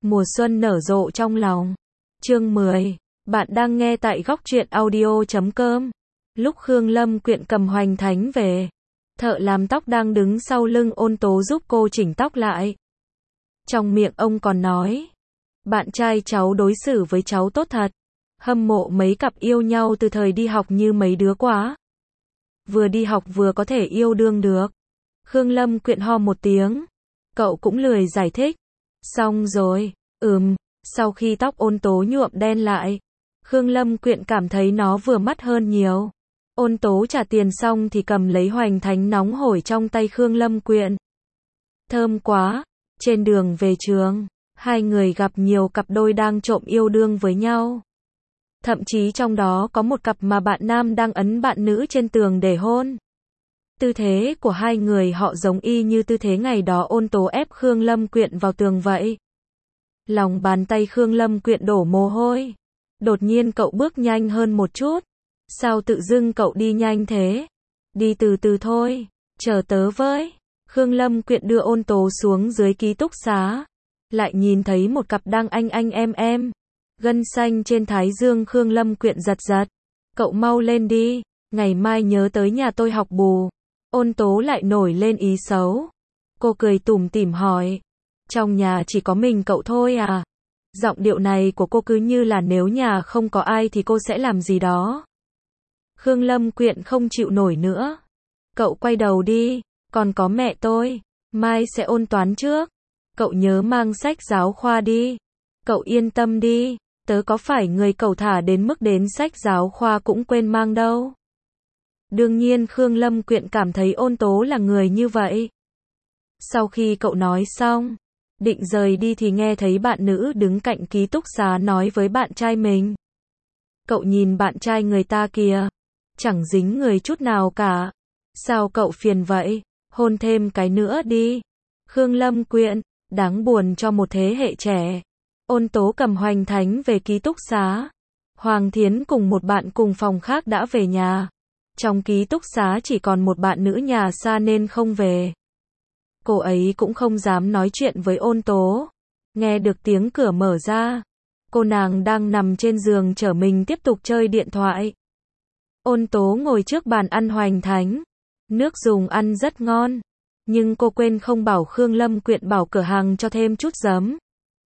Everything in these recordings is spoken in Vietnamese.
Mùa xuân nở rộ trong lòng. Chương 10. Bạn đang nghe tại góc truyện audio.com. Lúc Khương Lâm Quyện cầm Hoành Thánh về, thợ làm tóc đang đứng sau lưng Ôn Tố giúp cô chỉnh tóc lại. Trong miệng ông còn nói, bạn trai cháu đối xử với cháu tốt thật. Hâm mộ mấy cặp yêu nhau từ thời đi học như mấy đứa quá. Vừa đi học vừa có thể yêu đương được. Khương Lâm Quyện ho một tiếng. Cậu cũng lười giải thích. Xong rồi, sau khi tóc Ôn Tố nhuộm đen lại, Khương Lâm Quyện cảm thấy nó vừa mắt hơn nhiều. Ôn Tố trả tiền xong thì cầm lấy Hoành Thánh nóng hổi trong tay Khương Lâm Quyện. Thơm quá. Trên đường về trường, hai người gặp nhiều cặp đôi đang trộm yêu đương với nhau. Thậm chí trong đó có một cặp mà bạn nam đang ấn bạn nữ trên tường để hôn. Tư thế của hai người họ giống y như tư thế ngày đó Ôn Tố ép Khương Lâm Quyện vào tường vậy. Lòng bàn tay Khương Lâm Quyện đổ mồ hôi. Đột nhiên cậu bước nhanh hơn một chút. Sao tự dưng cậu đi nhanh thế? Đi từ từ thôi, chờ tớ với. Khương Lâm Quyện đưa Ôn Tố xuống dưới ký túc xá. Lại nhìn thấy một cặp đang anh em. Gân xanh trên thái dương Khương Lâm Quyện giật giật. Cậu mau lên đi, ngày mai nhớ tới nhà tôi học bù. Ôn Tố lại nổi lên ý xấu. Cô cười tủm tỉm hỏi, trong nhà chỉ có mình cậu thôi à? Giọng điệu này của cô cứ như là nếu nhà không có ai thì cô sẽ làm gì đó. Khương Lâm Quyện không chịu nổi nữa. Cậu quay đầu đi, còn có mẹ tôi, mai sẽ ôn toán trước. Cậu nhớ mang sách giáo khoa đi. Cậu yên tâm đi, tớ có phải người cẩu thả đến mức đến sách giáo khoa cũng quên mang đâu. Đương nhiên Khương Lâm Quyện cảm thấy Ôn Tố là người như vậy. Sau khi cậu nói xong, định rời đi thì nghe thấy bạn nữ đứng cạnh ký túc xá nói với bạn trai mình. Cậu nhìn bạn trai người ta kìa, chẳng dính người chút nào cả. Sao cậu phiền vậy, hôn thêm cái nữa đi. Khương Lâm Quyện, đáng buồn cho một thế hệ trẻ. Ôn Tố cầm Hoành Thánh về ký túc xá. Hoàng Thiến cùng một bạn cùng phòng khác đã về nhà. Trong ký túc xá chỉ còn một bạn nữ nhà xa nên không về. Cô ấy cũng không dám nói chuyện với Ôn Tố. Nghe được tiếng cửa mở ra, cô nàng đang nằm trên giường chở mình tiếp tục chơi điện thoại. Ôn Tố ngồi trước bàn ăn Hoành Thánh. Nước dùng ăn rất ngon, nhưng cô quên không bảo Khương Lâm Quyện bảo cửa hàng cho thêm chút giấm.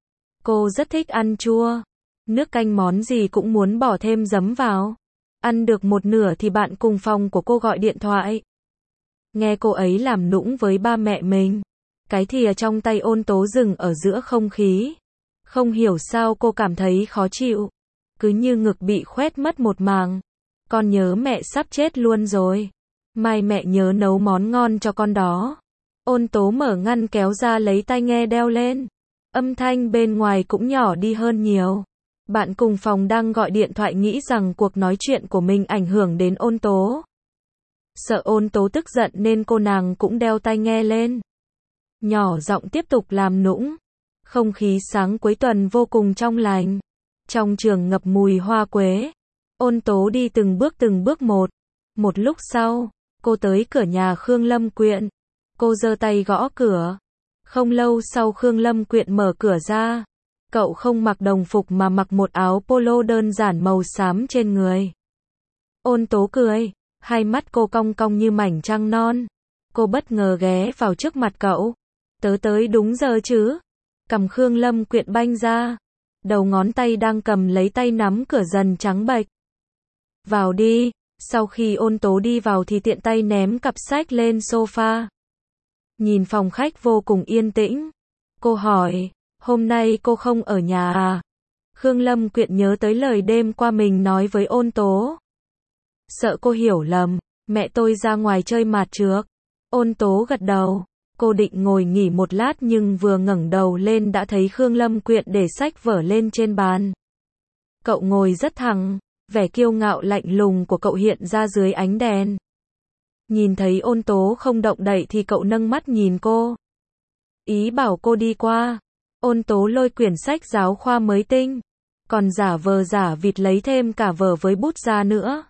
Cô rất thích ăn chua. Nước canh món gì cũng muốn bỏ thêm giấm vào. Ăn được một nửa thì bạn cùng phòng của cô gọi điện thoại. Nghe cô ấy làm nũng với ba mẹ mình. Cái thìa trong tay Ôn Tố dừng ở giữa không khí. Không hiểu sao cô cảm thấy khó chịu. Cứ như ngực bị khoét mất một màng. Con nhớ mẹ sắp chết luôn rồi. Mai mẹ nhớ nấu món ngon cho con đó. Ôn Tố mở ngăn kéo ra lấy tai nghe đeo lên. Âm thanh bên ngoài cũng nhỏ đi hơn nhiều. Bạn cùng phòng đang gọi điện thoại nghĩ rằng cuộc nói chuyện của mình ảnh hưởng đến Ôn Tố. Sợ Ôn Tố tức giận nên cô nàng cũng đeo tai nghe lên. Nhỏ giọng tiếp tục làm nũng. Không khí sáng cuối tuần vô cùng trong lành. Trong trường ngập mùi hoa quế. Ôn Tố đi từng bước một. Một lúc sau, cô tới cửa nhà Khương Lâm Quyện. Cô giơ tay gõ cửa. Không lâu sau Khương Lâm Quyện mở cửa ra. Cậu không mặc đồng phục mà mặc một áo polo đơn giản màu xám trên người. Ôn Tố cười, hai mắt cô cong cong như mảnh trăng non. Cô bất ngờ ghé vào trước mặt cậu. Tớ tới đúng giờ chứ? Cằm Khương Lâm Quyện banh ra. Đầu ngón tay đang cầm lấy tay nắm cửa dần trắng bệch. Vào đi. Sau khi Ôn Tố đi vào thì tiện tay ném cặp sách lên sofa. Nhìn phòng khách vô cùng yên tĩnh. Cô hỏi, hôm nay cô không ở nhà à? Khương Lâm Quyện nhớ tới lời đêm qua mình nói với Ôn Tố. Sợ cô hiểu lầm, mẹ tôi ra ngoài chơi mạt trước. Ôn Tố gật đầu. Cô định ngồi nghỉ một lát nhưng vừa ngẩng đầu lên đã thấy Khương Lâm Quyện để sách vở lên trên bàn. Cậu ngồi rất thẳng, vẻ kiêu ngạo lạnh lùng của cậu hiện ra dưới ánh đèn. Nhìn thấy Ôn Tố không động đậy thì cậu nâng mắt nhìn cô. Ý bảo cô đi qua. Ôn Tố lôi quyển sách giáo khoa mới tinh. Còn giả vờ giả vịt lấy thêm cả vở với bút ra nữa.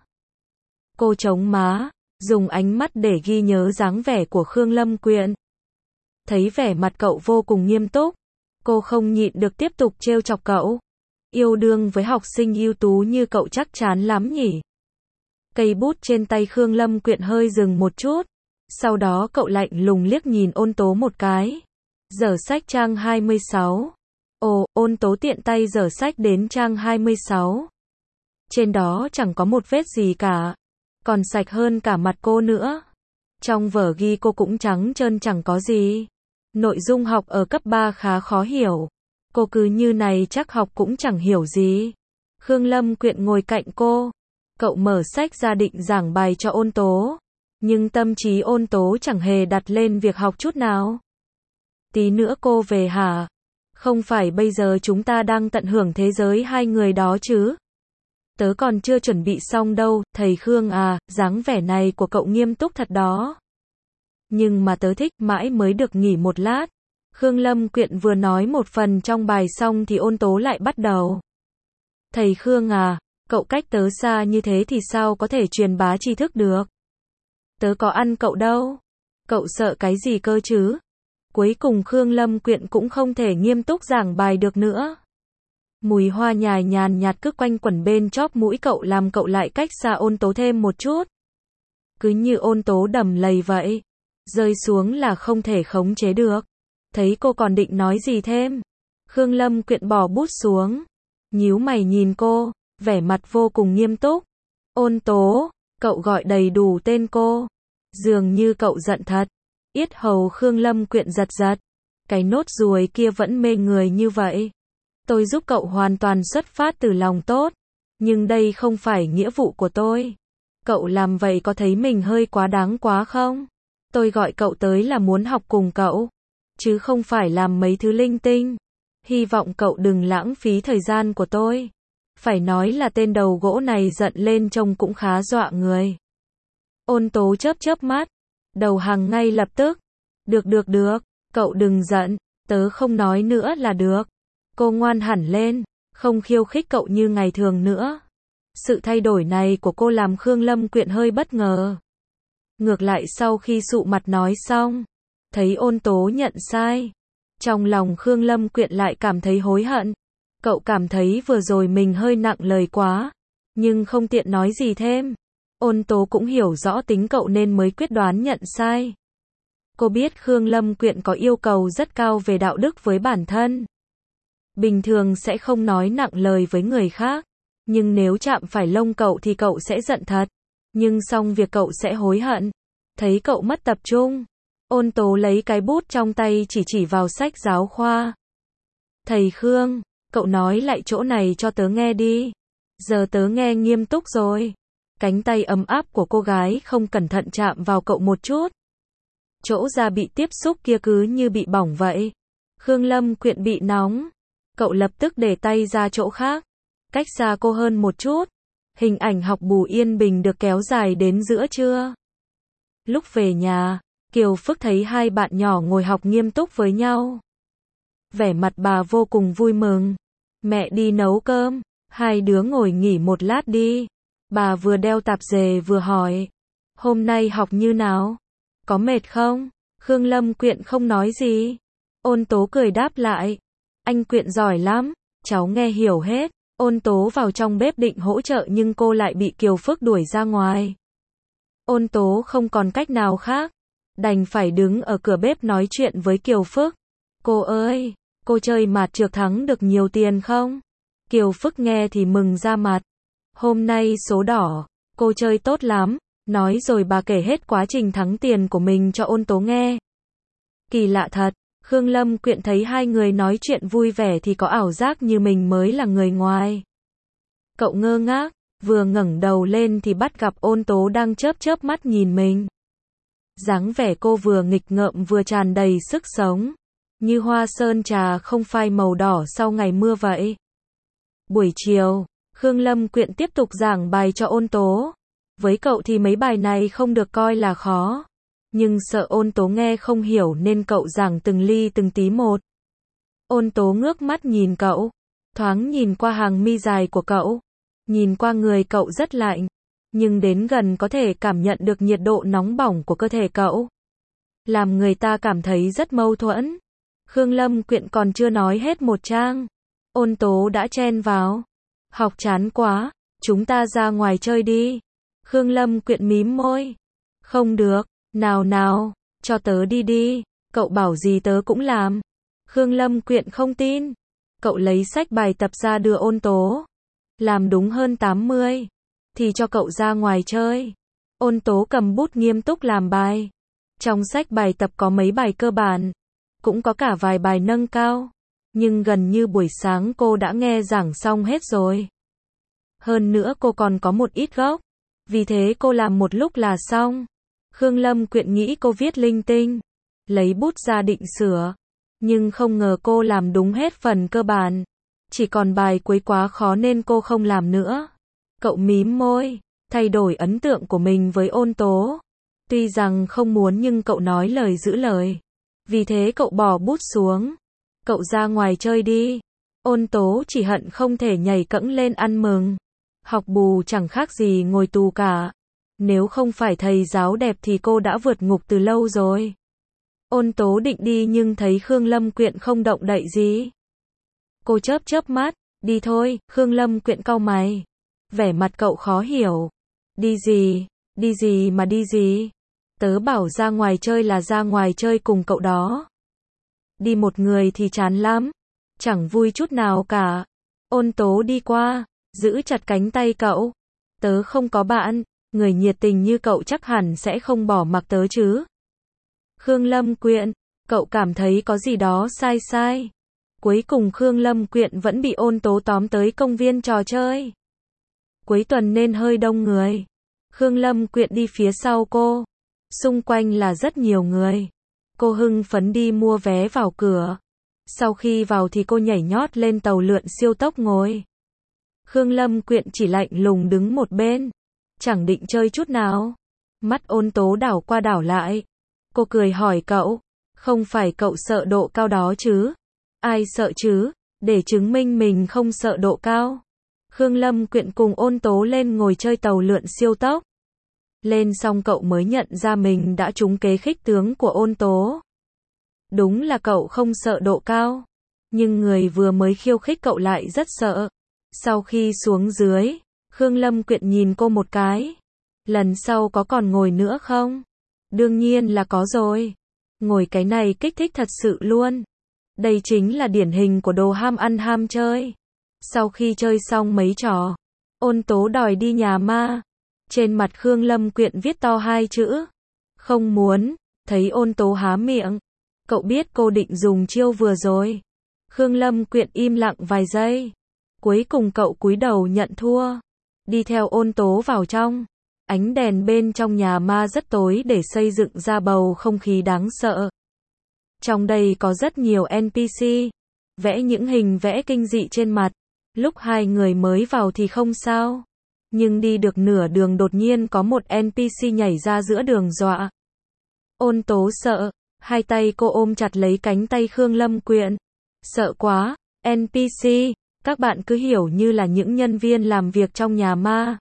Cô chống má, dùng ánh mắt để ghi nhớ dáng vẻ của Khương Lâm Quyện. Thấy vẻ mặt cậu vô cùng nghiêm túc. Cô không nhịn được tiếp tục trêu chọc cậu. Yêu đương với học sinh ưu tú như cậu chắc chán lắm nhỉ? Cây bút trên tay Khương Lâm Quyện hơi dừng một chút. Sau đó cậu lạnh lùng liếc nhìn Ôn Tố một cái. Giở sách trang 26. Ồ, Ôn Tố tiện tay giở sách đến trang 26. Trên đó chẳng có một vết gì cả. Còn sạch hơn cả mặt cô nữa. Trong vở ghi cô cũng trắng trơn chẳng có gì. Nội dung học ở cấp 3 khá khó hiểu. Cô cứ như này chắc học cũng chẳng hiểu gì. Khương Lâm Quyện ngồi cạnh cô. Cậu mở sách ra định giảng bài cho Ôn Tố. Nhưng tâm trí Ôn Tố chẳng hề đặt lên việc học chút nào. Tí nữa cô về hả? Không phải bây giờ chúng ta đang tận hưởng thế giới hai người đó chứ? Tớ còn chưa chuẩn bị xong đâu, thầy Khương à, dáng vẻ này của cậu nghiêm túc thật đó. Nhưng mà tớ thích, mãi mới được nghỉ một lát. Khương Lâm Quyện vừa nói một phần trong bài xong thì Ôn Tố lại bắt đầu. Thầy Khương à, cậu cách tớ xa như thế thì sao có thể truyền bá tri thức được? Tớ có ăn cậu đâu. Cậu sợ cái gì cơ chứ? Cuối cùng Khương Lâm Quyện cũng không thể nghiêm túc giảng bài được nữa. Mùi hoa nhài nhàn nhạt cứ quanh quẩn bên chóp mũi cậu làm cậu lại cách xa Ôn Tố thêm một chút. Cứ như Ôn Tố đầm lầy vậy. Rơi xuống là không thể khống chế được. Thấy cô còn định nói gì thêm. Khương Lâm Quyện bỏ bút xuống. Nhíu mày nhìn cô, vẻ mặt vô cùng nghiêm túc. Ôn Tố, cậu gọi đầy đủ tên cô. Dường như cậu giận thật. Yết hầu Khương Lâm Quyện giật giật. Cái nốt ruồi kia vẫn mê người như vậy. Tôi giúp cậu hoàn toàn xuất phát từ lòng tốt. Nhưng đây không phải nghĩa vụ của tôi. Cậu làm vậy có thấy mình hơi quá đáng quá không? Tôi gọi cậu tới là muốn học cùng cậu. Chứ không phải làm mấy thứ linh tinh. Hy vọng cậu đừng lãng phí thời gian của tôi. Phải nói là tên đầu gỗ này giận lên trông cũng khá dọa người. Ôn Tố chớp chớp mắt. Đầu hàng ngay lập tức. Được, cậu đừng giận. Tớ không nói nữa là được. Cô ngoan hẳn lên. Không khiêu khích cậu như ngày thường nữa. Sự thay đổi này của cô làm Khương Lâm Quyện hơi bất ngờ. Ngược lại sau khi sụ mặt nói xong. Thấy Ôn Tố nhận sai. Trong lòng Khương Lâm Quyện lại cảm thấy hối hận. Cậu cảm thấy vừa rồi mình hơi nặng lời quá. Nhưng không tiện nói gì thêm. Ôn Tố cũng hiểu rõ tính cậu nên mới quyết đoán nhận sai. Cô biết Khương Lâm Quyện có yêu cầu rất cao về đạo đức với bản thân. Bình thường sẽ không nói nặng lời với người khác. Nhưng nếu chạm phải lông cậu thì cậu sẽ giận thật. Nhưng xong việc cậu sẽ hối hận. Thấy cậu mất tập trung. Ôn Tố lấy cái bút trong tay chỉ vào sách giáo khoa. Thầy Khương, cậu nói lại chỗ này cho tớ nghe đi. Giờ tớ nghe nghiêm túc rồi. Cánh tay ấm áp của cô gái không cẩn thận chạm vào cậu một chút. Chỗ da bị tiếp xúc kia cứ như bị bỏng vậy. Khương Lâm Quyện bị nóng. Cậu lập tức để tay ra chỗ khác. Cách xa cô hơn một chút. Hình ảnh học bù yên bình được kéo dài đến giữa trưa. Lúc về nhà, Kiều Phước thấy hai bạn nhỏ ngồi học nghiêm túc với nhau. Vẻ mặt bà vô cùng vui mừng. Mẹ đi nấu cơm, hai đứa ngồi nghỉ một lát đi. Bà vừa đeo tạp dề vừa hỏi. Hôm nay học như nào? Có mệt không? Khương Lâm Quyện không nói gì. Ôn Tố cười đáp lại. Anh Quyện giỏi lắm, cháu nghe hiểu hết. Ôn Tố vào trong bếp định hỗ trợ nhưng cô lại bị Kiều Phước đuổi ra ngoài. Ôn Tố không còn cách nào khác. Đành phải đứng ở cửa bếp nói chuyện với Kiều Phước. Cô ơi, cô chơi mạt trược thắng được nhiều tiền không? Kiều Phước nghe thì mừng ra mặt. Hôm nay số đỏ, cô chơi tốt lắm. Nói rồi bà kể hết quá trình thắng tiền của mình cho Ôn Tố nghe. Kỳ lạ thật, Khương Lâm Quyện thấy hai người nói chuyện vui vẻ thì có ảo giác như mình mới là người ngoài. Cậu ngơ ngác, vừa ngẩng đầu lên thì bắt gặp Ôn Tố đang chớp chớp mắt nhìn mình. Dáng vẻ cô vừa nghịch ngợm vừa tràn đầy sức sống. Như hoa sơn trà không phai màu đỏ sau ngày mưa vậy. Buổi chiều, Khương Lâm Quyện tiếp tục giảng bài cho Ôn Tố. Với cậu thì mấy bài này không được coi là khó. Nhưng sợ Ôn Tố nghe không hiểu nên cậu giảng từng ly từng tí một. Ôn Tố ngước mắt nhìn cậu. Thoáng nhìn qua hàng mi dài của cậu. Nhìn qua người cậu rất lạnh. Nhưng đến gần có thể cảm nhận được nhiệt độ nóng bỏng của cơ thể cậu. Làm người ta cảm thấy rất mâu thuẫn. Khương Lâm Quyện còn chưa nói hết một trang. Ôn Tố đã chen vào. Học chán quá, chúng ta ra ngoài chơi đi. Khương Lâm Quyện mím môi. Không được, nào nào, cho tớ đi đi, cậu bảo gì tớ cũng làm. Khương Lâm Quyện không tin. Cậu lấy sách bài tập ra đưa Ôn Tố. Làm đúng hơn 80, thì cho cậu ra ngoài chơi. Ôn Tố cầm bút nghiêm túc làm bài. Trong sách bài tập có mấy bài cơ bản, cũng có cả vài bài nâng cao. Nhưng gần như buổi sáng cô đã nghe giảng xong hết rồi. Hơn nữa cô còn có một ít gốc. Vì thế cô làm một lúc là xong. Khương Lâm Quyện nghĩ cô viết linh tinh. Lấy bút ra định sửa. Nhưng không ngờ cô làm đúng hết phần cơ bản. Chỉ còn bài cuối quá khó nên cô không làm nữa. Cậu mím môi, thay đổi ấn tượng của mình với Ôn Tố. Tuy rằng không muốn nhưng cậu nói lời giữ lời. Vì thế cậu bỏ bút xuống. Cậu ra ngoài chơi đi. Ôn Tố chỉ hận không thể nhảy cẫng lên ăn mừng. Học bù chẳng khác gì ngồi tù cả. Nếu không phải thầy giáo đẹp thì cô đã vượt ngục từ lâu rồi. Ôn Tố định đi nhưng thấy Khương Lâm Quyện không động đậy gì. Cô chớp chớp mắt, đi thôi. Khương Lâm Quyện cau mày. Vẻ mặt cậu khó hiểu. Đi gì mà đi gì? Tớ bảo ra ngoài chơi là ra ngoài chơi cùng cậu đó. Đi một người thì chán lắm. Chẳng vui chút nào cả. Ôn Tố đi qua, giữ chặt cánh tay cậu. Tớ không có bạn, người nhiệt tình như cậu chắc hẳn sẽ không bỏ mặc tớ chứ. Khương Lâm Quyện, cậu cảm thấy có gì đó sai sai. Cuối cùng Khương Lâm Quyện vẫn bị Ôn Tố tóm tới công viên trò chơi. Cuối tuần nên hơi đông người. Khương Lâm Quyện đi phía sau cô. Xung quanh là rất nhiều người. Cô hưng phấn đi mua vé vào cửa. Sau khi vào thì cô nhảy nhót lên tàu lượn siêu tốc ngồi. Khương Lâm Quyện chỉ lạnh lùng đứng một bên. Chẳng định chơi chút nào. Mắt Ôn Tố đảo qua đảo lại. Cô cười hỏi cậu. Không phải cậu sợ độ cao đó chứ? Ai sợ chứ? Để chứng minh mình không sợ độ cao. Khương Lâm Quyện cùng Ôn Tố lên ngồi chơi tàu lượn siêu tốc. Lên xong cậu mới nhận ra mình đã trúng kế khích tướng của Ôn Tố. Đúng là cậu không sợ độ cao. Nhưng người vừa mới khiêu khích cậu lại rất sợ. Sau khi xuống dưới, Khương Lâm Quyện nhìn cô một cái. Lần sau có còn ngồi nữa không? Đương nhiên là có rồi. Ngồi cái này kích thích thật sự luôn. Đây chính là điển hình của đồ ham ăn ham chơi. Sau khi chơi xong mấy trò, Ôn Tố đòi đi nhà ma. Trên mặt Khương Lâm Quyện viết to hai chữ. Không muốn. Thấy Ôn Tố há miệng. Cậu biết cô định dùng chiêu vừa rồi. Khương Lâm Quyện im lặng vài giây. Cuối cùng cậu cúi đầu nhận thua. Đi theo Ôn Tố vào trong. Ánh đèn bên trong nhà ma rất tối để xây dựng ra bầu không khí đáng sợ. Trong đây có rất nhiều NPC. Vẽ những hình vẽ kinh dị trên mặt. Lúc hai người mới vào thì không sao. Nhưng đi được nửa đường đột nhiên có một NPC nhảy ra giữa đường dọa. Ôn Tố sợ. Hai tay cô ôm chặt lấy cánh tay Khương Lâm Quyện. Sợ quá. NPC, các bạn cứ hiểu như là những nhân viên làm việc trong nhà ma.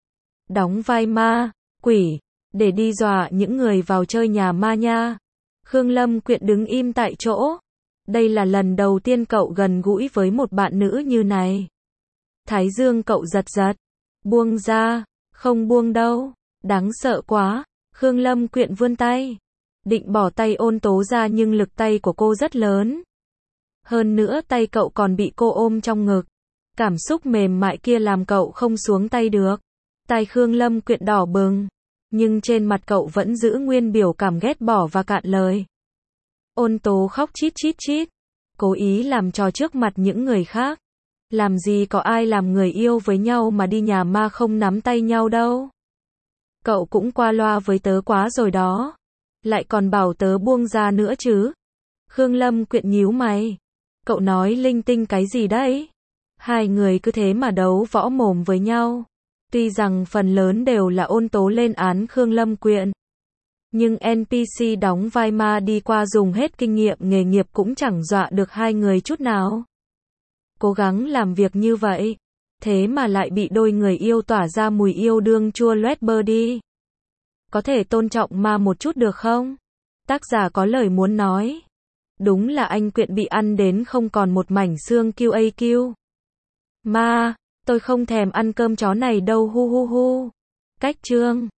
Đóng vai ma, quỷ, để đi dọa những người vào chơi nhà ma nha. Khương Lâm Quyện đứng im tại chỗ. Đây là lần đầu tiên cậu gần gũi với một bạn nữ như này. Thái dương cậu giật giật. Buông ra. Không buông đâu. Đáng sợ quá. Khương Lâm Quyện vươn tay. Định bỏ tay Ôn Tố ra nhưng lực tay của cô rất lớn. Hơn nữa tay cậu còn bị cô ôm trong ngực. Cảm xúc mềm mại kia làm cậu không xuống tay được. Tai Khương Lâm Quyện đỏ bừng. Nhưng trên mặt cậu vẫn giữ nguyên biểu cảm ghét bỏ và cạn lời. Ôn Tố khóc chít chít chít. Cố ý làm trò trước mặt những người khác. Làm gì có ai làm người yêu với nhau mà đi nhà ma không nắm tay nhau đâu. Cậu cũng qua loa với tớ quá rồi đó. Lại còn bảo tớ buông ra nữa chứ. Khương Lâm Quyện nhíu mày. Cậu nói linh tinh cái gì đấy? Hai người cứ thế mà đấu võ mồm với nhau. Tuy rằng phần lớn đều là Ôn Tố lên án Khương Lâm Quyện. Nhưng NPC đóng vai ma đi qua dùng hết kinh nghiệm nghề nghiệp cũng chẳng dọa được hai người chút nào. Cố gắng làm việc như vậy. Thế mà lại bị đôi người yêu tỏa ra mùi yêu đương chua loét bơ đi. Có thể tôn trọng ma một chút được không? Tác giả có lời muốn nói. Đúng là anh Quyện bị ăn đến không còn một mảnh xương QAQ. Ma, tôi không thèm ăn cơm chó này đâu hu hu hu. Cách chương